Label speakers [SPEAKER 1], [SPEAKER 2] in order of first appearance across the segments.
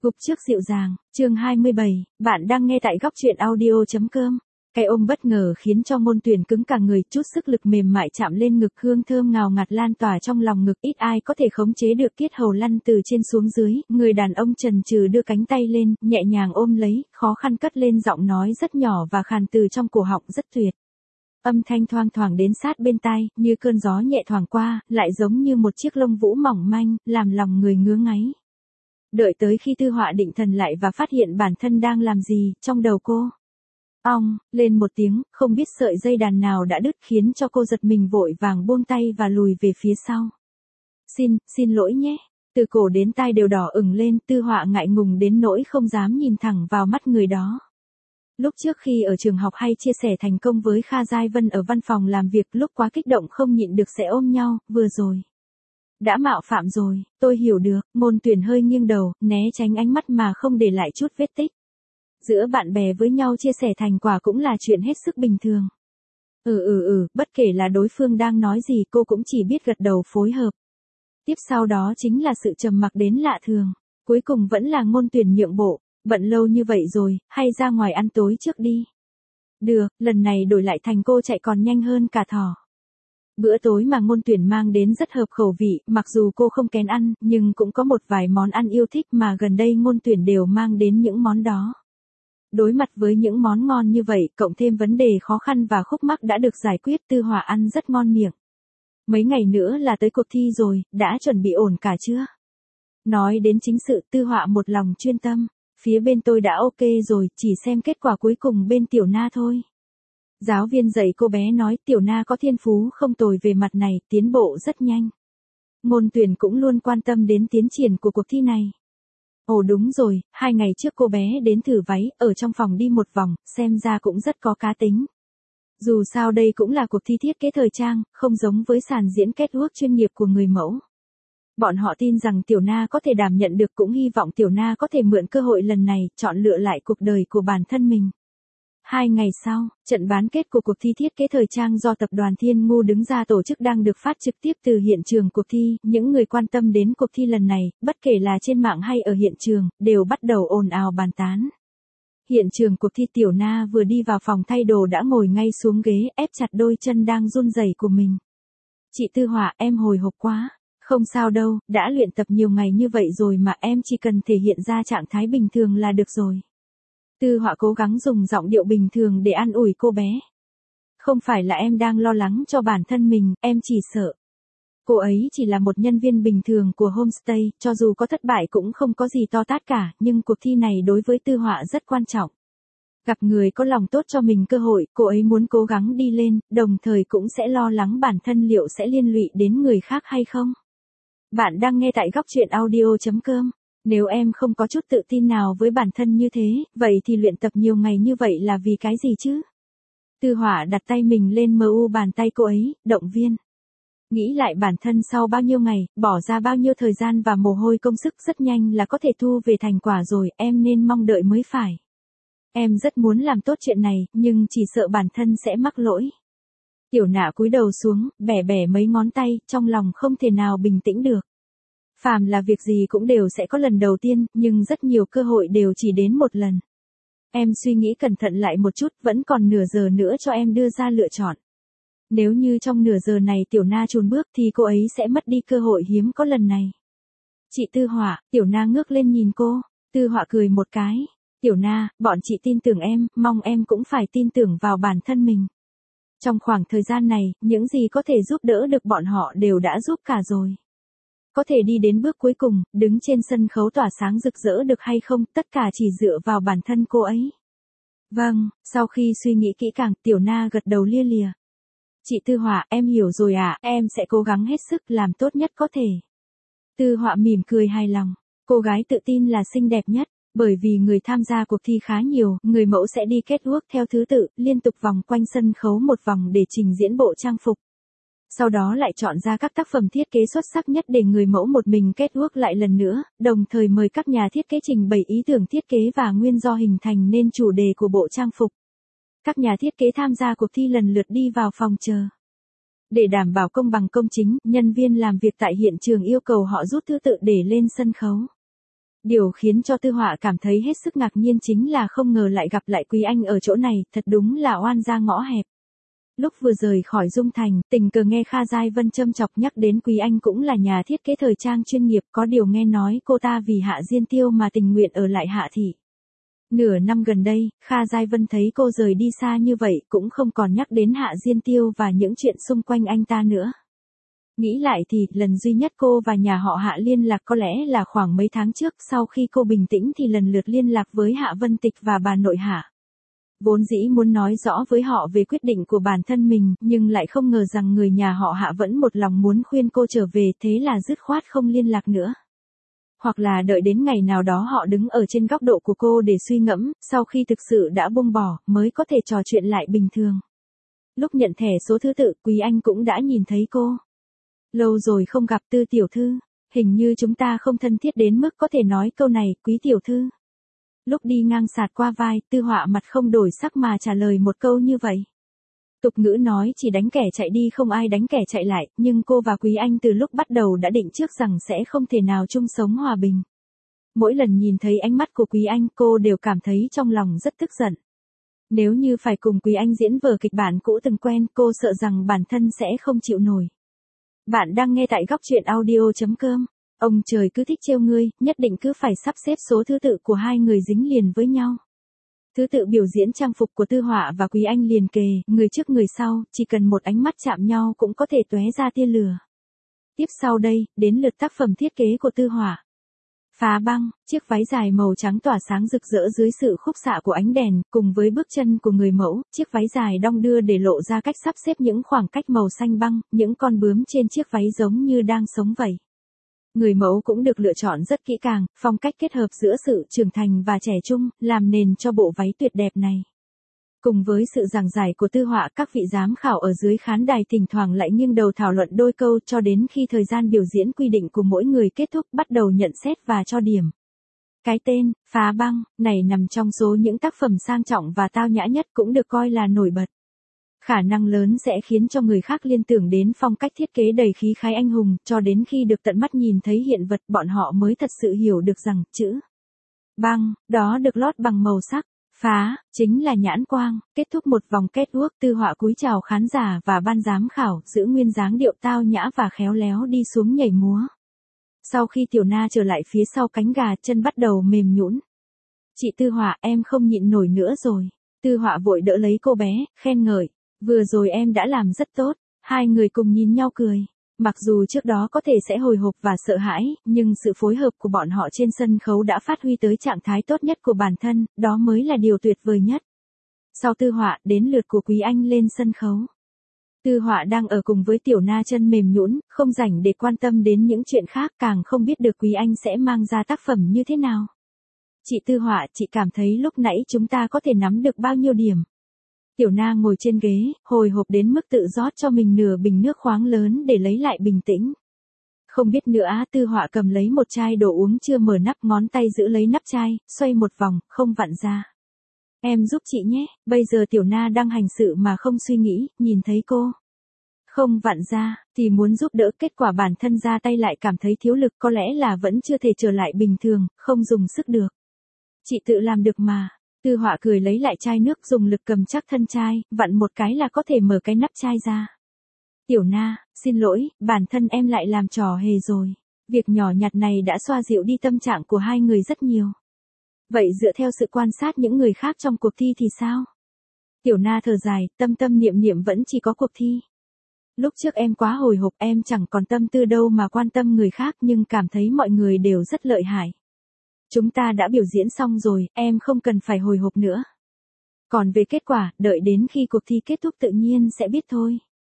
[SPEAKER 1] Gục trước dịu dàng, chương 27, bạn đang nghe tại góc truyện audio.com. Cái ôm bất ngờ khiến cho Ngôn Tuyển cứng cả người, chút sức lực mềm mại chạm lên ngực, hương thơm ngào ngạt lan tỏa trong lòng ngực, ít ai có thể khống chế được, tiết hầu lăn từ trên xuống dưới, người đàn ông chần chừ đưa cánh tay lên, nhẹ nhàng ôm lấy, khó khăn cất lên giọng nói rất nhỏ và khàn từ trong cổ họng, rất tuyệt. Âm thanh thoang thoảng đến sát bên tai, như cơn gió nhẹ thoảng qua, lại giống như một chiếc lông vũ mỏng manh, làm lòng người ngứa ngáy. Đợi tới khi Tư Họa định thần lại và phát hiện bản thân đang làm gì, trong đầu cô ong lên một tiếng, không biết sợi dây đàn nào đã đứt khiến cho cô giật mình, vội vàng buông tay và lùi về phía sau. Xin lỗi nhé. Từ cổ đến tai đều đỏ ửng lên, Tư Họa ngại ngùng đến nỗi không dám nhìn thẳng vào mắt người đó. Lúc trước khi ở trường học hay chia sẻ thành công với Kha Giai Vân ở văn phòng làm việc, lúc quá kích động không nhịn được sẽ ôm nhau, vừa rồi đã mạo phạm rồi, tôi hiểu được. Ngôn Tuyển hơi nghiêng đầu, né tránh ánh mắt mà không để lại chút vết tích. Giữa bạn bè với nhau chia sẻ thành quả cũng là chuyện hết sức bình thường. Bất kể là đối phương đang nói gì, cô cũng chỉ biết gật đầu phối hợp. Tiếp sau đó chính là sự trầm mặc đến lạ thường. Cuối cùng vẫn là Ngôn Tuyển nhượng bộ. Bận lâu như vậy rồi, hay ra ngoài ăn tối trước đi. Được, lần này đổi lại thành cô chạy còn nhanh hơn cả thỏ. Bữa tối mà Ngôn Tuyển mang đến rất hợp khẩu vị, mặc dù cô không kén ăn, nhưng cũng có một vài món ăn yêu thích mà gần đây Ngôn Tuyển đều mang đến những món đó. Đối mặt với những món ngon như vậy, cộng thêm vấn đề khó khăn và khúc mắc đã được giải quyết, Tư Họa ăn rất ngon miệng. Mấy ngày nữa là tới cuộc thi rồi, đã chuẩn bị ổn cả chưa? Nói đến chính sự, Tư Họa một lòng chuyên tâm. Phía bên tôi đã ok rồi, chỉ xem kết quả cuối cùng bên Tiểu Na thôi. Giáo viên dạy cô bé nói Tiểu Na có thiên phú không tồi về mặt này, tiến bộ rất nhanh. Ngôn Tuyển cũng luôn quan tâm đến tiến triển của cuộc thi này. Ồ đúng rồi, 2 ngày trước cô bé đến thử váy, ở trong phòng đi một vòng, xem ra cũng rất có cá tính. Dù sao đây cũng là cuộc thi thiết kế thời trang, không giống với sàn diễn catwalk chuyên nghiệp của người mẫu. Bọn họ tin rằng Tiểu Na có thể đảm nhận được, cũng hy vọng Tiểu Na có thể mượn cơ hội lần này, chọn lựa lại cuộc đời của bản thân mình. 2 ngày sau, trận bán kết của cuộc thi thiết kế thời trang do tập đoàn Thiên Ngu đứng ra tổ chức đang được phát trực tiếp từ hiện trường cuộc thi. Những người quan tâm đến cuộc thi lần này, bất kể là trên mạng hay ở hiện trường, đều bắt đầu ồn ào bàn tán. Hiện trường cuộc thi, Tiểu Na vừa đi vào phòng thay đồ đã ngồi ngay xuống ghế, ép chặt đôi chân đang run rẩy của mình. Chị Tư Họa, em hồi hộp quá. Không sao đâu, đã luyện tập nhiều ngày như vậy rồi mà, em chỉ cần thể hiện ra trạng thái bình thường là được rồi. Tư Họa cố gắng dùng giọng điệu bình thường để an ủi cô bé. Không phải là em đang lo lắng cho bản thân mình, em chỉ sợ. Cô ấy chỉ là một nhân viên bình thường của homestay, cho dù có thất bại cũng không có gì to tát cả, nhưng cuộc thi này đối với Tư Họa rất quan trọng. Gặp người có lòng tốt cho mình cơ hội, cô ấy muốn cố gắng đi lên, đồng thời cũng sẽ lo lắng bản thân liệu sẽ liên lụy đến người khác hay không. Bạn đang nghe tại góc truyện audio.com. Nếu em không có chút tự tin nào với bản thân như thế, vậy thì luyện tập nhiều ngày như vậy là vì cái gì chứ? Tư Họa đặt tay mình lên bàn tay cô ấy, động viên. Nghĩ lại bản thân sau bao nhiêu ngày, bỏ ra bao nhiêu thời gian và mồ hôi công sức, rất nhanh là có thể thu về thành quả rồi, em nên mong đợi mới phải. Em rất muốn làm tốt chuyện này, nhưng chỉ sợ bản thân sẽ mắc lỗi. Tiểu Na cúi đầu xuống, bẻ bẻ mấy ngón tay, trong lòng không thể nào bình tĩnh được. Phàm là việc gì cũng đều sẽ có lần đầu tiên, nhưng rất nhiều cơ hội đều chỉ đến một lần. Em suy nghĩ cẩn thận lại một chút, vẫn còn nửa giờ nữa cho em đưa ra lựa chọn. Nếu như trong nửa giờ này Tiểu Na chùn bước thì cô ấy sẽ mất đi cơ hội hiếm có lần này. Chị Tư Họa, Tiểu Na ngước lên nhìn cô. Tư Họa cười một cái. Tiểu Na, bọn chị tin tưởng em, mong em cũng phải tin tưởng vào bản thân mình. Trong khoảng thời gian này, những gì có thể giúp đỡ được bọn họ đều đã giúp cả rồi. Có thể đi đến bước cuối cùng, đứng trên sân khấu tỏa sáng rực rỡ được hay không, tất cả chỉ dựa vào bản thân cô ấy. Vâng, sau khi suy nghĩ kỹ càng, Tiểu Na gật đầu lia lịa. Chị Tư Họa, em hiểu rồi ạ, em sẽ cố gắng hết sức làm tốt nhất có thể. Tư Họa mỉm cười hài lòng. Cô gái tự tin là xinh đẹp nhất, bởi vì người tham gia cuộc thi khá nhiều, người mẫu sẽ đi catwalk theo thứ tự, liên tục vòng quanh sân khấu một vòng để trình diễn bộ trang phục. Sau đó lại chọn ra các tác phẩm thiết kế xuất sắc nhất để người mẫu một mình catwalk lại lần nữa, đồng thời mời các nhà thiết kế trình bày ý tưởng thiết kế và nguyên do hình thành nên chủ đề của bộ trang phục. Các nhà thiết kế tham gia cuộc thi lần lượt đi vào phòng chờ. Để đảm bảo công bằng công chính, nhân viên làm việc tại hiện trường yêu cầu họ rút thứ tự để lên sân khấu. Điều khiến cho Tư Họa cảm thấy hết sức ngạc nhiên chính là không ngờ lại gặp lại Quý Anh ở chỗ này, thật đúng là oan gia ngõ hẹp. Lúc vừa rời khỏi Dung Thành, tình cờ nghe Kha Giai Vân châm chọc nhắc đến Quý Anh cũng là nhà thiết kế thời trang chuyên nghiệp, có điều nghe nói cô ta vì Hạ Diên Tiêu mà tình nguyện ở lại Hạ thị. Nửa năm gần đây, Kha Giai Vân thấy cô rời đi xa như vậy cũng không còn nhắc đến Hạ Diên Tiêu và những chuyện xung quanh anh ta nữa. Nghĩ lại thì, lần duy nhất cô và nhà họ Hạ liên lạc có lẽ là khoảng mấy tháng trước, sau khi cô bình tĩnh thì lần lượt liên lạc với Hạ Vân Tịch và bà nội Hạ. Vốn dĩ muốn nói rõ với họ về quyết định của bản thân mình, nhưng lại không ngờ rằng người nhà họ Hạ vẫn một lòng muốn khuyên cô trở về, thế là dứt khoát không liên lạc nữa. Hoặc là đợi đến ngày nào đó họ đứng ở trên góc độ của cô để suy ngẫm, sau khi thực sự đã buông bỏ, mới có thể trò chuyện lại bình thường. Lúc nhận thẻ số thứ tự, Quý Anh cũng đã nhìn thấy cô. Lâu rồi không gặp Tư tiểu thư, hình như chúng ta không thân thiết đến mức có thể nói câu này, Quý tiểu thư. Lúc đi ngang sạt qua vai, Tư Họa mặt không đổi sắc mà trả lời một câu như vậy. Tục ngữ nói chỉ đánh kẻ chạy đi không ai đánh kẻ chạy lại, nhưng cô và Quý Anh từ lúc bắt đầu đã định trước rằng sẽ không thể nào chung sống hòa bình. Mỗi lần nhìn thấy ánh mắt của Quý Anh, cô đều cảm thấy trong lòng rất tức giận. Nếu như phải cùng Quý Anh diễn vở kịch bản cũ từng quen, cô sợ rằng bản thân sẽ không chịu nổi. Bạn đang nghe tại góc truyện audio.com. Ông trời cứ thích trêu ngươi, nhất định cứ phải sắp xếp số thứ tự của hai người dính liền với nhau. Thứ tự biểu diễn trang phục của Tư Họa và Quý Anh liền kề, người trước người sau, chỉ cần một ánh mắt chạm nhau cũng có thể tóe ra tia lửa. Tiếp sau đây, đến lượt tác phẩm thiết kế của Tư Họa. Phá băng, chiếc váy dài màu trắng tỏa sáng rực rỡ dưới sự khúc xạ của ánh đèn, cùng với bước chân của người mẫu, chiếc váy dài đong đưa để lộ ra cách sắp xếp những khoảng cách màu xanh băng, những con bướm trên chiếc váy giống như đang sống vậy. Người mẫu cũng được lựa chọn rất kỹ càng, phong cách kết hợp giữa sự trưởng thành và trẻ trung, làm nền cho bộ váy tuyệt đẹp này. Cùng với sự giảng giải của Tư Họa, các vị giám khảo ở dưới khán đài thỉnh thoảng lại nghiêng đầu thảo luận đôi câu cho đến khi thời gian biểu diễn quy định của mỗi người kết thúc, bắt đầu nhận xét và cho điểm. Cái tên, Phá băng, này nằm trong số những tác phẩm sang trọng và tao nhã nhất, cũng được coi là nổi bật. Khả năng lớn sẽ khiến cho người khác liên tưởng đến phong cách thiết kế đầy khí khái anh hùng, cho đến khi được tận mắt nhìn thấy hiện vật bọn họ mới thật sự hiểu được rằng, chữ băng, đó được lót bằng màu sắc. Phá, chính là nhãn quang, kết thúc một vòng catwalk. Tư Họa cúi chào khán giả và ban giám khảo, giữ nguyên dáng điệu tao nhã và khéo léo đi xuống nhảy múa. Sau khi Tiểu Na trở lại phía sau cánh gà, chân bắt đầu mềm nhũn. Chị Tư Họa, em không nhịn nổi nữa rồi. Tư Họa vội đỡ lấy cô bé, khen ngợi. Vừa rồi em đã làm rất tốt. Hai người cùng nhìn nhau cười. Mặc dù trước đó có thể sẽ hồi hộp và sợ hãi, nhưng sự phối hợp của bọn họ trên sân khấu đã phát huy tới trạng thái tốt nhất của bản thân, đó mới là điều tuyệt vời nhất. Sau Tư Họa, đến lượt của Quý Anh lên sân khấu. Tư Họa đang ở cùng với Tiểu Na chân mềm nhũn, không rảnh để quan tâm đến những chuyện khác, càng không biết được Quý Anh sẽ mang ra tác phẩm như thế nào. Chị Tư Họa, chị cảm thấy lúc nãy chúng ta có thể nắm được bao nhiêu điểm? Tiểu Na ngồi trên ghế, hồi hộp đến mức tự rót cho mình nửa bình nước khoáng lớn để lấy lại bình tĩnh. Không biết nữa á. Tư Họa cầm lấy một chai đồ uống chưa mở nắp, ngón tay giữ lấy nắp chai, xoay một vòng, không vặn ra. Em giúp chị nhé. Bây giờ Tiểu Na đang hành sự mà không suy nghĩ, nhìn thấy cô không vặn ra, thì muốn giúp đỡ, kết quả bản thân ra tay lại cảm thấy thiếu lực, có lẽ là vẫn chưa thể trở lại bình thường, không dùng sức được. Chị tự làm được mà. Tư Họa cười lấy lại chai nước, dùng lực cầm chắc thân chai, vặn một cái là có thể mở cái nắp chai ra. Tiểu Na, xin lỗi, bản thân em lại làm trò hề rồi. Việc nhỏ nhặt này đã xoa dịu đi tâm trạng của hai người rất nhiều. Vậy dựa theo sự quan sát những người khác trong cuộc thi thì sao? Tiểu Na thở dài, tâm tâm niệm niệm vẫn chỉ có cuộc thi. Lúc trước em quá hồi hộp, em chẳng còn tâm tư đâu mà quan tâm người khác, nhưng cảm thấy mọi người đều rất lợi hại. Chúng ta đã biểu diễn xong rồi, em không cần phải hồi hộp nữa. Còn về kết quả, đợi đến khi cuộc thi kết thúc tự nhiên sẽ biết thôi.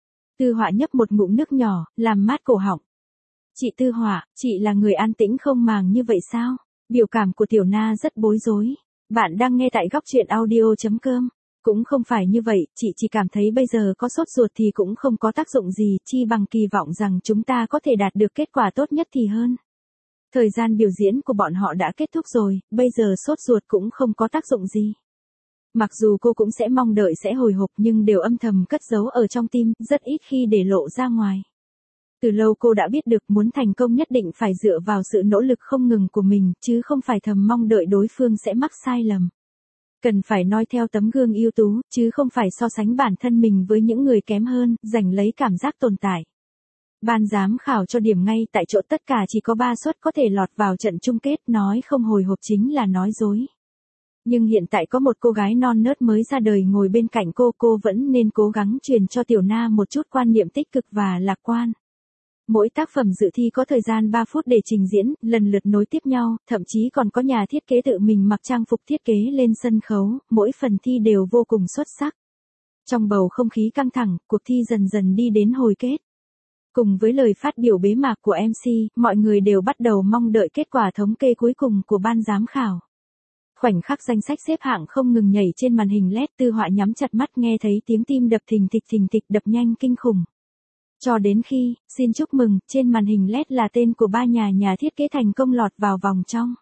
[SPEAKER 1] Tư Họa nhấp một ngụm nước nhỏ, làm mát cổ họng. Chị Tư Họa, chị là người an tĩnh không màng như vậy sao? Biểu cảm của Tiểu Na rất bối rối. Bạn đang nghe tại góc truyện audio.com. Cũng không phải như vậy, chị chỉ cảm thấy bây giờ có sốt ruột thì cũng không có tác dụng gì, chi bằng kỳ vọng rằng chúng ta có thể đạt được kết quả tốt nhất thì hơn. Thời gian biểu diễn của bọn họ đã kết thúc rồi, bây giờ sốt ruột cũng không có tác dụng gì. Mặc dù cô cũng sẽ mong đợi sẽ hồi hộp, nhưng đều âm thầm cất giấu ở trong tim, rất ít khi để lộ ra ngoài. Từ lâu cô đã biết được muốn thành công nhất định phải dựa vào sự nỗ lực không ngừng của mình, chứ không phải thầm mong đợi đối phương sẽ mắc sai lầm. Cần phải noi theo tấm gương ưu tú, chứ không phải so sánh bản thân mình với những người kém hơn, giành lấy cảm giác tồn tại. Ban giám khảo cho điểm ngay tại chỗ, tất cả chỉ có 3 suất có thể lọt vào trận chung kết, nói không hồi hộp chính là nói dối. Nhưng hiện tại có một cô gái non nớt mới ra đời ngồi bên cạnh cô vẫn nên cố gắng truyền cho Tiểu Na một chút quan niệm tích cực và lạc quan. Mỗi tác phẩm dự thi có thời gian 3 phút để trình diễn, lần lượt nối tiếp nhau, thậm chí còn có nhà thiết kế tự mình mặc trang phục thiết kế lên sân khấu, mỗi phần thi đều vô cùng xuất sắc. Trong bầu không khí căng thẳng, cuộc thi dần dần đi đến hồi kết. Cùng với lời phát biểu bế mạc của MC, mọi người đều bắt đầu mong đợi kết quả thống kê cuối cùng của ban giám khảo. Khoảnh khắc danh sách xếp hạng không ngừng nhảy trên màn hình LED, Tư Họa nhắm chặt mắt nghe thấy tiếng tim đập thình thịch đập nhanh kinh khủng. Cho đến khi, xin chúc mừng, trên màn hình LED là tên của 3 nhà thiết kế thành công lọt vào vòng trong.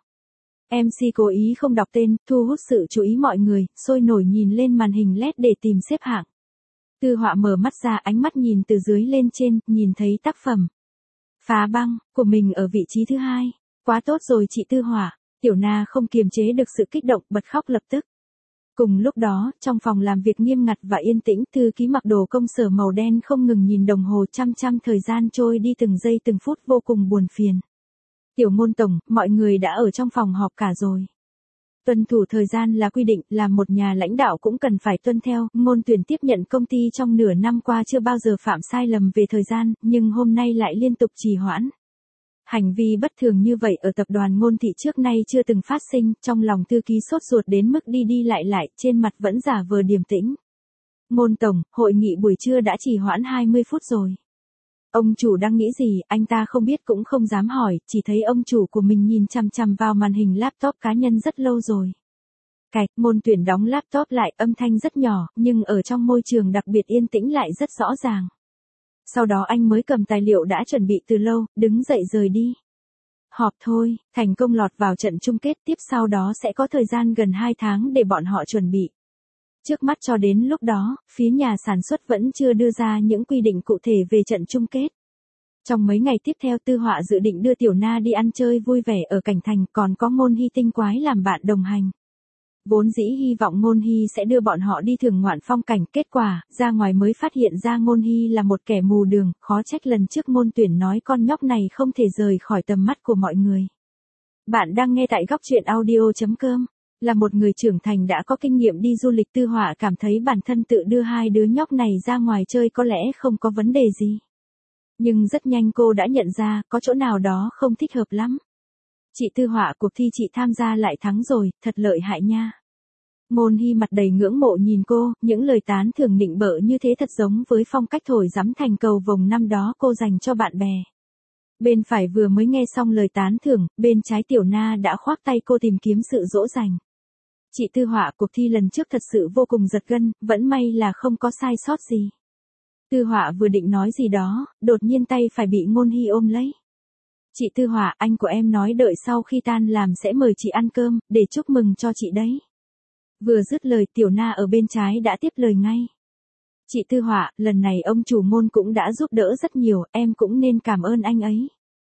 [SPEAKER 1] MC cố ý không đọc tên, thu hút sự chú ý mọi người, sôi nổi nhìn lên màn hình LED để tìm xếp hạng. Tư Họa mở mắt ra, ánh mắt nhìn từ dưới lên trên, nhìn thấy tác phẩm Phá băng của mình ở vị trí thứ 2. Quá tốt rồi chị Tư Họa. Tiểu Na không kiềm chế được sự kích động, bật khóc lập tức. Cùng lúc đó, trong phòng làm việc nghiêm ngặt và yên tĩnh, thư ký mặc đồ công sở màu đen không ngừng nhìn đồng hồ, chăm thời gian trôi đi từng giây từng phút, vô cùng buồn phiền. Tiểu Ngôn tổng, mọi người đã ở trong phòng họp cả rồi. Tuân thủ thời gian là quy định, là một nhà lãnh đạo cũng cần phải tuân theo. Ngôn Tuyển tiếp nhận công ty trong nửa năm qua chưa bao giờ phạm sai lầm về thời gian, nhưng hôm nay lại liên tục trì hoãn. Hành vi bất thường như vậy ở tập đoàn Ngôn Thị trước nay chưa từng phát sinh, trong lòng thư ký sốt ruột đến mức đi lại, trên mặt vẫn giả vờ điềm tĩnh. Ngôn tổng, hội nghị buổi trưa đã trì hoãn 20 phút rồi. Ông chủ đang nghĩ gì, anh ta không biết cũng không dám hỏi, chỉ thấy ông chủ của mình nhìn chằm vào màn hình laptop cá nhân rất lâu rồi. Cạch, Ngôn Tuyển đóng laptop lại, âm thanh rất nhỏ, nhưng ở trong môi trường đặc biệt yên tĩnh lại rất rõ ràng. Sau đó anh mới cầm tài liệu đã chuẩn bị từ lâu, đứng dậy rời đi. Họp thôi, thành công lọt vào trận chung kết, tiếp sau đó sẽ có thời gian gần 2 tháng để bọn họ chuẩn bị. Trước mắt cho đến lúc đó, phía nhà sản xuất vẫn chưa đưa ra những quy định cụ thể về trận chung kết. Trong mấy ngày tiếp theo, Tư Họa dự định đưa Tiểu Na đi ăn chơi vui vẻ ở Cảnh Thành, còn có Ngôn Hy tinh quái làm bạn đồng hành. Vốn dĩ hy vọng Ngôn Hy sẽ đưa bọn họ đi thưởng ngoạn phong cảnh, kết quả, ra ngoài mới phát hiện ra Ngôn Hy là một kẻ mù đường, khó trách lần trước Ngôn Tuyển nói con nhóc này không thể rời khỏi tầm mắt của mọi người. Bạn đang nghe tại góc truyện audio.com. Là một người trưởng thành đã có kinh nghiệm đi du lịch, Tư Họa cảm thấy bản thân tự đưa 2 đứa nhóc này ra ngoài chơi có lẽ không có vấn đề gì. Nhưng rất nhanh cô đã nhận ra, có chỗ nào đó không thích hợp lắm. Chị Tư Họa, cuộc thi chị tham gia lại thắng rồi, thật lợi hại nha. Ngôn Hy mặt đầy ngưỡng mộ nhìn cô, những lời tán thưởng nịnh bợ như thế thật giống với phong cách thổi giắm thành cầu vồng năm đó cô dành cho bạn bè. Bên phải vừa mới nghe xong lời tán thưởng, bên trái Tiểu Na đã khoác tay cô tìm kiếm sự dỗ dành. Chị Tư Họa, cuộc thi lần trước thật sự vô cùng giật gân, vẫn may là không có sai sót gì. Tư Họa vừa định nói gì đó, đột nhiên tay phải bị Ngôn Hy ôm lấy. Chị Tư Họa, anh của em nói đợi sau khi tan làm sẽ mời chị ăn cơm, để chúc mừng cho chị đấy. Vừa dứt lời, Tiểu Na ở bên trái đã tiếp lời ngay. Chị Tư Họa, lần này ông chủ Ngôn cũng đã giúp đỡ rất nhiều, em cũng nên cảm ơn anh ấy.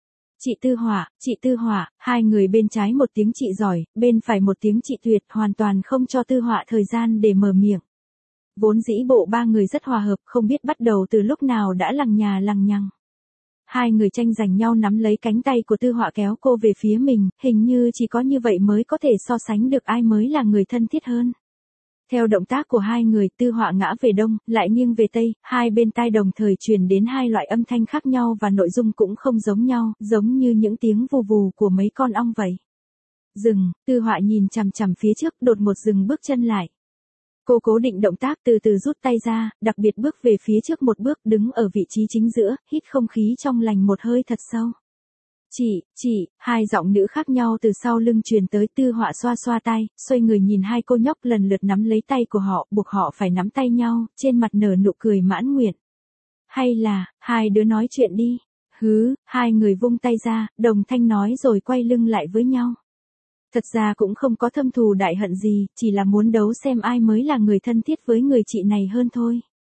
[SPEAKER 1] Chị Tư Họa, hai người bên trái một tiếng chị giỏi, bên phải một tiếng chị tuyệt, hoàn toàn không cho Tư Họa thời gian để mở miệng. Vốn dĩ bộ 3 người rất hòa hợp, không biết bắt đầu từ lúc nào đã lằng nhà lằng nhằng. Hai người tranh giành nhau nắm lấy cánh tay của Tư Họa kéo cô về phía mình, hình như chỉ có như vậy mới có thể so sánh được ai mới là người thân thiết hơn. Theo động tác của hai người, Tư Họa ngã về đông, lại nghiêng về tây, hai bên tai đồng thời truyền đến hai loại âm thanh khác nhau và nội dung cũng không giống nhau, giống như những tiếng vù vù của mấy con ong vậy. Dừng, Tư Họa nhìn chằm chằm phía trước, đột ngột dừng bước chân lại. Cô cố định động tác, từ từ rút tay ra, đặc biệt bước về phía trước một bước, đứng ở vị trí chính giữa, hít không khí trong lành một hơi thật sâu. Chị, hai giọng nữ khác nhau từ sau lưng truyền tới. Tư Họa xoa xoa tay, xoay người nhìn hai cô nhóc lần lượt nắm lấy tay của họ, buộc họ phải nắm tay nhau, trên mặt nở nụ cười mãn nguyện. Hay là, hai đứa nói chuyện đi. Hai người vung tay ra, đồng thanh nói rồi quay lưng lại với nhau. Thật ra cũng không có thâm thù đại hận gì, chỉ là muốn đấu xem ai mới là người thân thiết với người chị này hơn thôi.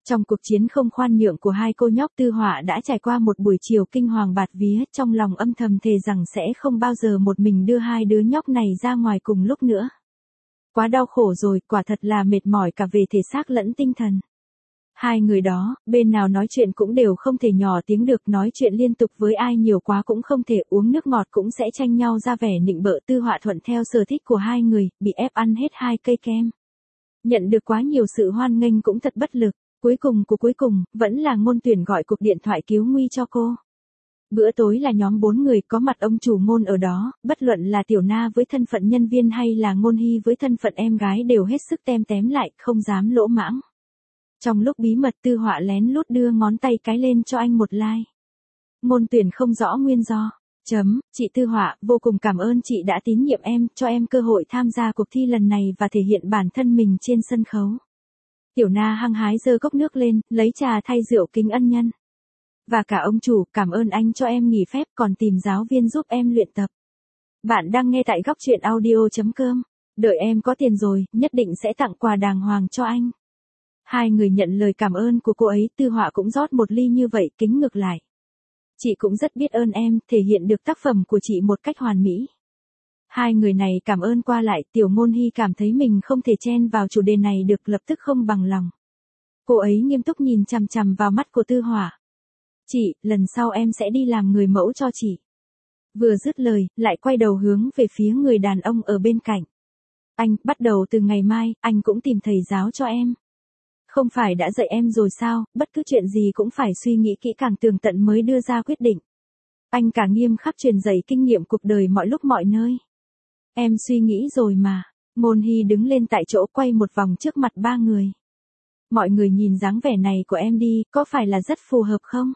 [SPEAKER 1] Trong cuộc chiến không khoan nhượng của hai cô nhóc Tư Họa đã trải qua một buổi chiều kinh hoàng bạt vía, trong lòng âm thầm thề rằng sẽ không bao giờ một mình đưa hai đứa nhóc này ra ngoài cùng lúc nữa. Quá đau khổ rồi, quả thật là mệt mỏi cả về thể xác lẫn tinh thần. Hai người đó, bên nào nói chuyện cũng đều không thể nhỏ tiếng được, nói chuyện liên tục với ai nhiều quá cũng không thể, uống nước ngọt cũng sẽ tranh nhau ra vẻ nịnh bợ. Tư Họa thuận theo sở thích của hai người, bị ép ăn hết 2 cây kem. Nhận được quá nhiều sự hoan nghênh cũng thật bất lực. Cuối cùng, vẫn là Ngôn Tuyển gọi cuộc điện thoại cứu nguy cho cô. Bữa tối là nhóm 4 người, có mặt ông chủ Ngôn ở đó, bất luận là Tiểu Na với thân phận nhân viên hay là Ngôn Hy với thân phận em gái đều hết sức tem tém lại, không dám lỗ mãng. Trong lúc bí mật, Tư Họa lén lút đưa ngón tay cái lên cho anh một like. Ngôn Tuyển không rõ nguyên do. Chị Tư Họa, vô cùng cảm ơn chị đã tín nhiệm em, cho em cơ hội tham gia cuộc thi lần này và thể hiện bản thân mình trên sân khấu. Tiểu Na hăng hái giơ cốc nước lên, lấy trà thay rượu kính ân nhân. Và cả ông chủ, cảm ơn anh cho em nghỉ phép còn tìm giáo viên giúp em luyện tập. Bạn đang nghe tại góc truyện audio.com. Đợi em có tiền rồi, nhất định sẽ tặng quà đàng hoàng cho anh. Hai người nhận lời cảm ơn của cô ấy, Tư Họa cũng rót một ly như vậy, kính ngược lại. Chị cũng rất biết ơn em, thể hiện được tác phẩm của chị một cách hoàn mỹ. Hai người này cảm ơn qua lại, Tiểu Ngôn Hy cảm thấy mình không thể chen vào chủ đề này được, lập tức không bằng lòng. Cô ấy nghiêm túc nhìn chằm chằm vào mắt của Tư Họa. Chị, lần sau em sẽ đi làm người mẫu cho chị. Vừa dứt lời, lại quay đầu hướng về phía người đàn ông ở bên cạnh. Anh, bắt đầu từ ngày mai, anh cũng tìm thầy giáo cho em. Không phải đã dạy em rồi sao, bất cứ chuyện gì cũng phải suy nghĩ kỹ càng tường tận mới đưa ra quyết định. Anh cả nghiêm khắc truyền dạy kinh nghiệm cuộc đời mọi lúc mọi nơi. Em suy nghĩ rồi mà. Ngôn Hy đứng lên tại chỗ quay một vòng trước mặt 3 người. Mọi người nhìn dáng vẻ này của em đi, có phải là rất phù hợp không?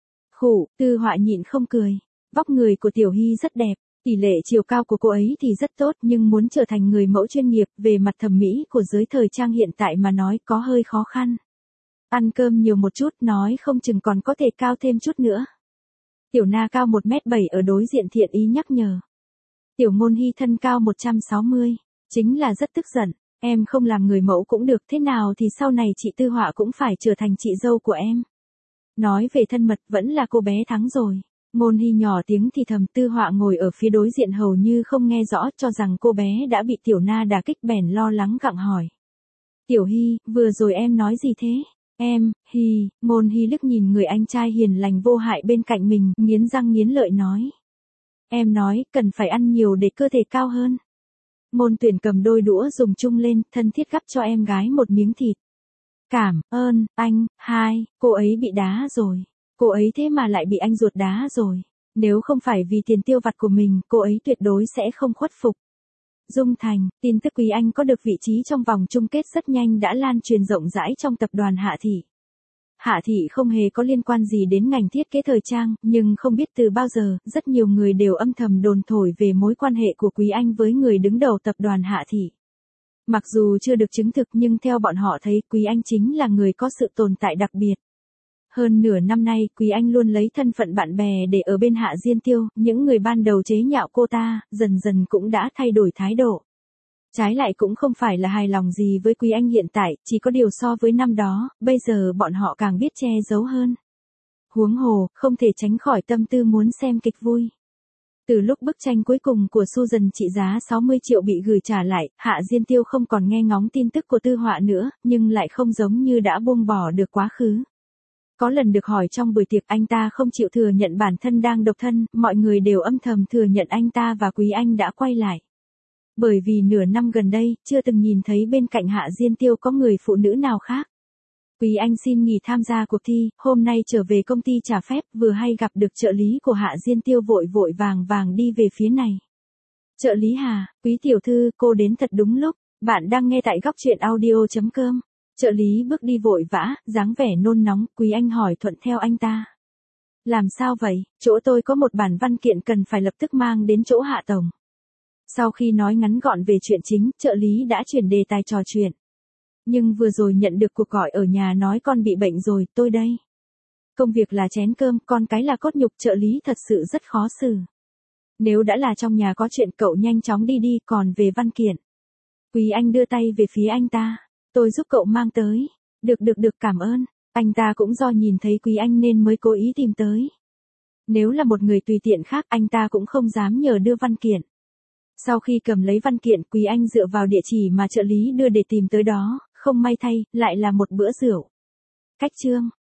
[SPEAKER 1] Khủ, Tư Họa nhịn không cười. Vóc người của Tiểu Hy rất đẹp, tỷ lệ chiều cao của cô ấy thì rất tốt, nhưng muốn trở thành người mẫu chuyên nghiệp về mặt thẩm mỹ của giới thời trang hiện tại mà nói có hơi khó khăn. Ăn cơm nhiều một chút, nói không chừng còn có thể cao thêm chút nữa. Tiểu Na cao 1m7 ở đối diện thiện ý nhắc nhở. Tiểu Ngôn Hy thân cao 160, chính là rất tức giận. Em không làm người mẫu cũng được, thế nào thì sau này chị Tư Họa cũng phải trở thành chị dâu của em. Nói về thân mật vẫn là cô bé thắng rồi. Ngôn Hy nhỏ tiếng thì thầm. Tư Họa ngồi ở phía đối diện hầu như không nghe rõ, cho rằng cô bé đã bị Tiểu Na đả kích bèn lo lắng gặng hỏi. Tiểu Hy, vừa rồi em nói gì thế? Em, Ngôn Hy liếc nhìn người anh trai hiền lành vô hại bên cạnh mình, nghiến răng nghiến lợi nói. Em nói, cần phải ăn nhiều để cơ thể cao hơn. Ngôn Tuyển cầm đôi đũa dùng chung lên, thân thiết gắp cho em gái một miếng thịt. Cảm ơn, anh. Cô ấy bị đá rồi. Cô ấy thế mà lại bị anh ruột đá rồi. Nếu không phải vì tiền tiêu vặt của mình, cô ấy tuyệt đối sẽ không khuất phục. Dung Thành, tin tức Quý Anh có được vị trí trong vòng chung kết rất nhanh đã lan truyền rộng rãi trong tập đoàn Hạ Thị. Hạ Thị không hề có liên quan gì đến ngành thiết kế thời trang, nhưng không biết từ bao giờ, rất nhiều người đều âm thầm đồn thổi về mối quan hệ của Quý Anh với người đứng đầu tập đoàn Hạ Thị. Mặc dù chưa được chứng thực nhưng theo bọn họ thấy Quý Anh chính là người có sự tồn tại đặc biệt. Hơn nửa năm nay, Quý Anh luôn lấy thân phận bạn bè để ở bên Hạ Diên Tiêu, những người ban đầu chế nhạo cô ta, dần dần cũng đã thay đổi thái độ. Trái lại cũng không phải là hài lòng gì với Quý Anh hiện tại, chỉ có điều so với năm đó, bây giờ bọn họ càng biết che giấu hơn. Huống hồ, không thể tránh khỏi tâm tư muốn xem kịch vui. Từ lúc bức tranh cuối cùng của Susan trị giá 60 triệu bị gửi trả lại, Hạ Diên Tiêu không còn nghe ngóng tin tức của Tư Họa nữa, nhưng lại không giống như đã buông bỏ được quá khứ. Có lần được hỏi trong buổi tiệc, anh ta không chịu thừa nhận bản thân đang độc thân, mọi người đều âm thầm thừa nhận anh ta và Quý Anh đã quay lại. Bởi vì nửa năm gần đây, chưa từng nhìn thấy bên cạnh Hạ Diên Tiêu có người phụ nữ nào khác. Quý Anh xin nghỉ tham gia cuộc thi, hôm nay trở về công ty trả phép, vừa hay gặp được trợ lý của Hạ Diên Tiêu vội vội vàng đi về phía này. Trợ lý Hà, Quý tiểu thư, cô đến thật đúng lúc, bạn đang nghe tại góc truyện audio.com. Trợ lý bước đi vội vã, dáng vẻ nôn nóng, Quý Anh hỏi thuận theo anh ta. Làm sao vậy, chỗ tôi có một bản văn kiện cần phải lập tức mang đến chỗ Hạ tổng. Sau khi nói ngắn gọn về chuyện chính, trợ lý đã chuyển đề tài trò chuyện. Nhưng vừa rồi nhận được cuộc gọi ở nhà nói con bị bệnh rồi, tôi đây. Công việc là chén cơm, con cái là cốt nhục, trợ lý thật sự rất khó xử. Nếu đã là trong nhà có chuyện cậu nhanh chóng đi đi, còn về văn kiện. Quý Anh đưa tay về phía anh ta. Tôi giúp cậu mang tới. Được, cảm ơn. Anh ta cũng do nhìn thấy Quý Anh nên mới cố ý tìm tới. Nếu là một người tùy tiện khác anh ta cũng không dám nhờ đưa văn kiện. Sau khi cầm lấy văn kiện, Quý Anh dựa vào địa chỉ mà trợ lý đưa để tìm tới đó, không may thay, lại là một bữa rượu. Cách chương